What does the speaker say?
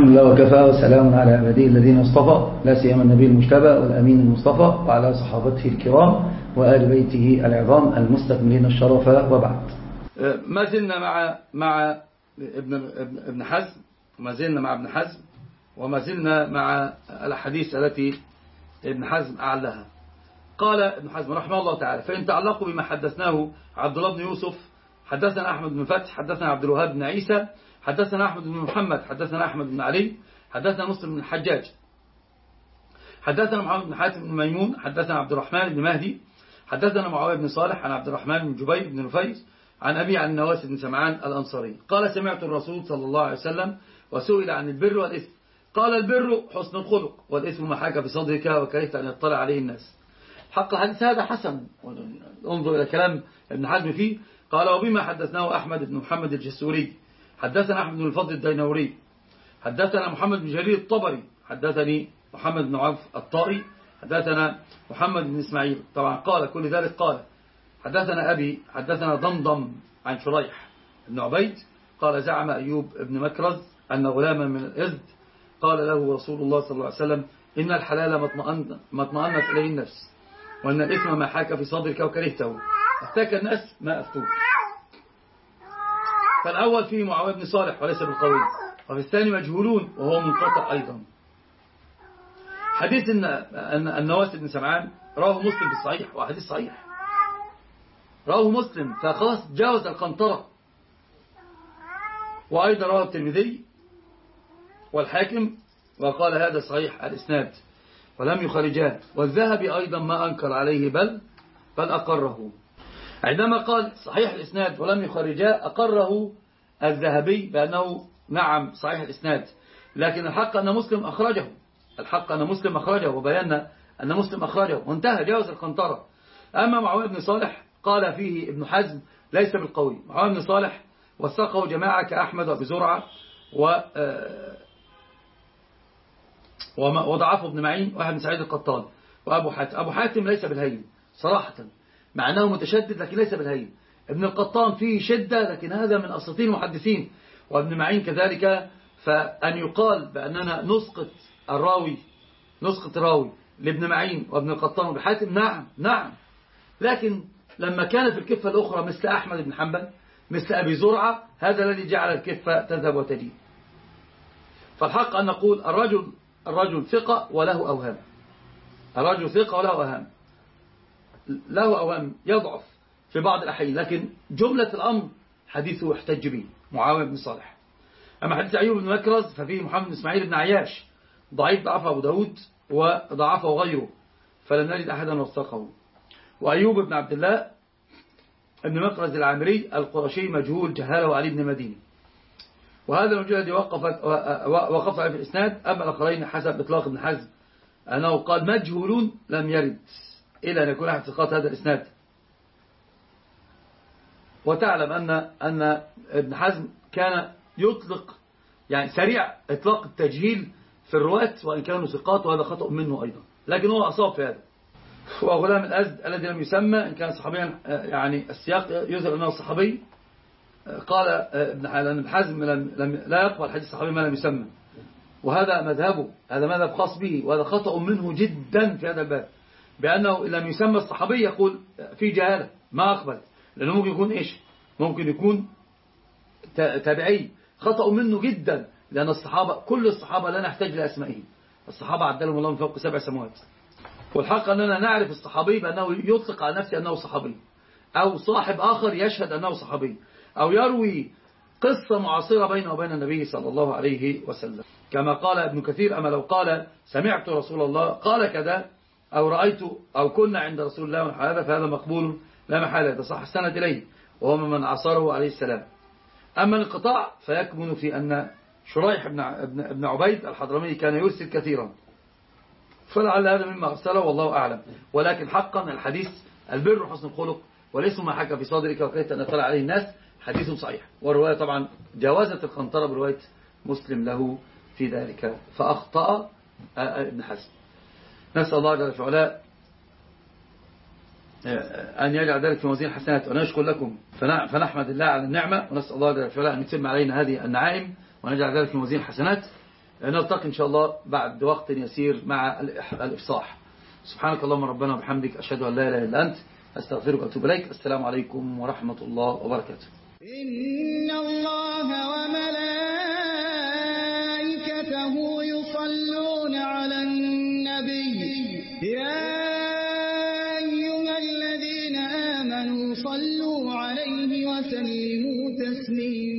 الحمد لله وكفى وسلام على عباده الذين اصطفى لا سيما النبي المجتبى والأمين المصطفى وعلى صحابته الكرام وآل بيته العظام المستكملين الشرف وبعد. ما زلنا مع ابن حزم، ما زلنا مع ابن حزم وما زلنا مع الحديث التي ابن حزم أعلها. قال ابن حزم رحمه الله تعالى: فإن تعلقوا بما حدثناه عبد الله بن يوسف حدثنا أحمد بن فتح حدثنا عبد الوهاب بن عيسى حدثنا أحمد بن محمد حدثنا أحمد بن علي حدثنا مسلم بن الحجاج حدثنا محمد بن حاتم بن ميمون حدثنا عبد الرحمن بن مهدي حدثنا معاوية بن صالح عن عبد الرحمن بن جبير بن نفيس عن أبي عن النواس بن سمعان الأنصاري قال: سمعت الرسول صلى الله عليه وسلم وسئل عن البر والإثم قال: البر حسن الخلق والإثم ما حاك في صدرك وكرهت أن يطلع عليه الناس. حق الحديث هذا حسن. انظر إلى كلام ابن حزم فيه. قال: وبما حدثناه أحمد بن محمد الجسوري حدثنا أحمد بن الفضل الدينوري حدثنا محمد بن جرير الطبري حدثني محمد بن عوف الطائي حدثنا محمد بن إسماعيل. طبعا قال كل ذلك. قال: حدثنا أبي حدثنا ضمضم عن شريح بن عبيد قال: زعم أيوب بن مكرز أن غلاما من الإزد قال له رسول الله صلى الله عليه وسلم: إن الحلال ما اطمأنت إليه النفس وأن الإثم ما حاك في صدرك وكرهته أفتاك الناس ما أفتوك. فالأول فيه معاوية بن صالح وليس بالقوي، وفي الثاني مجهولون وهو منقطع أيضا. حديث أن النواس بن سمعان رواه مسلم في الصحيح وحديث صحيح، رواه مسلم فخلاص جاوز القنطرة. وأيضا رواه الترمذي والحاكم وقال هذا صحيح الإسناد ولم يخرجاه، والذهبي أيضا ما أنكر عليه بل أقره. عندما قال صحيح الإسناد ولم يخرجاه أقره الذهبي بأنه نعم صحيح الإسناد، لكن الحق أن مسلم أخرجه، الحق أن مسلم أخرجه وبينا أن مسلم أخرجه وانتهى جاوز القنطرة. أما معاوية بن صالح قال فيه ابن حزم ليس بالقوي. معاوية بن صالح وثقه جماعة كأحمد وأبي زرعة وضعفه ابن معين واحد من سعيد القطان وأبو حاتم. أبو حاتم ليس بالهين صراحة، مع أنه متشدد لكن ليس بالهين. ابن القطان فيه شدة لكن هذا من أساطين المحدثين، وابن معين كذلك. فأن يقال بأننا نسقط راوي لابن معين وابن القطان وابن حاتم نعم، لكن لما كان في الكفة الأخرى مثل أحمد بن حنبل مثل أبي زرعة هذا الذي جعل الكفة تذهب وتجيب. فالحق أن نقول الرجل ثقة وله أوهام، الرجل ثقة وله أوهام، له أوهام يضعف في بعض الأحيان، لكن جملة الأمر حديثه يحتج به معاوية بن صالح. أما حديث أيوب بن مكرز ففيه محمد بن إسماعيل بن عياش ضعيف ضعفه أبو داود وضعفه غيره فلم نجد أحدا وثقه. وأيوب بن عبد الله ابن مكرز العامري القرشي مجهول جهاله علي بن مديني، وهذا الرجل الذي وقف في الإسناد. أما الآخرين حسب إطلاق ابن حزم أنه قال مجهولون لم يرد إلى أن يكون أحد ثقات هذا الإسناد. وتعلم أن ابن حزم كان يطلق يعني سريع إطلاق التجهيل في الرواة وإن كانوا ثقات، وهذا خطأ منه أيضا، لكن هو أصاب في هذا. وغلام الأزد الذي لم يسمى إن كان صحابيا يعني السياق يظهر أنه صحابي. قال ابن حزم لا يقبل حديث صحابي ما لم يسمى، وهذا مذهبه، هذا مذهب خاص به، وهذا خطأ منه جدا في هذا الباب، بأنه لم يسمى الصحابي يقول في جهالة ما أقبل، لأنه ممكن يكون إيش؟ ممكن يكون تابعي. خطأ منه جدا، لأن الصحابة كل الصحابة لا نحتاج لأسمائهم، الصحابة عدلهم الله من فوق 7 سماوات. والحق أننا نعرف الصحابي بأنه يطلق على نفسه أنه صحابي، أو صاحب آخر يشهد أنه صحابي، أو يروي قصة معاصرة بينه وبين النبي صلى الله عليه وسلم، كما قال ابن كثير: أما لو قال سمعت رسول الله قال كذا أو رأيت أو كنا عند رسول الله ونحو هذا فهذا مقبول لا محالة، يتصح السند إليه وهو من عصره عليه السلام. أما الانقطاع فيكمن في أن شريح ابن عبيد الحضرمي كان يرسل كثيرا، فلعل هذا مما أرسله والله أعلم. ولكن حقا الحديث البر حسن الخلق والاسم ما حكى في صدرك وكرهت أن يطلع عليه الناس حديث صحيح. والرواية طبعا جاوزت القنطرة برواية مسلم له في ذلك، فأخطأ ابن حزم. نسأل الله جل وعلا أن يجعل ذلك في موازين الحسنات، ونشكر لكم فنحمد الله على النعمة، ونسأل الله جل وعلا أن يتم علينا هذه النعائم ونجعل ذلك في موازين الحسنات. نلتقي إن شاء الله بعد وقت يسير مع الإفصاح. سبحانك اللهم ربنا وبحمدك، أشهد أن لا إله إلا أنت، أستغفرك وأتوب إليك. السلام عليكم ورحمة الله وبركاته. إن الله وملائكته يصلون على النبي يا أيها الذين آمنوا صلوا عليه وسلموا تسليما.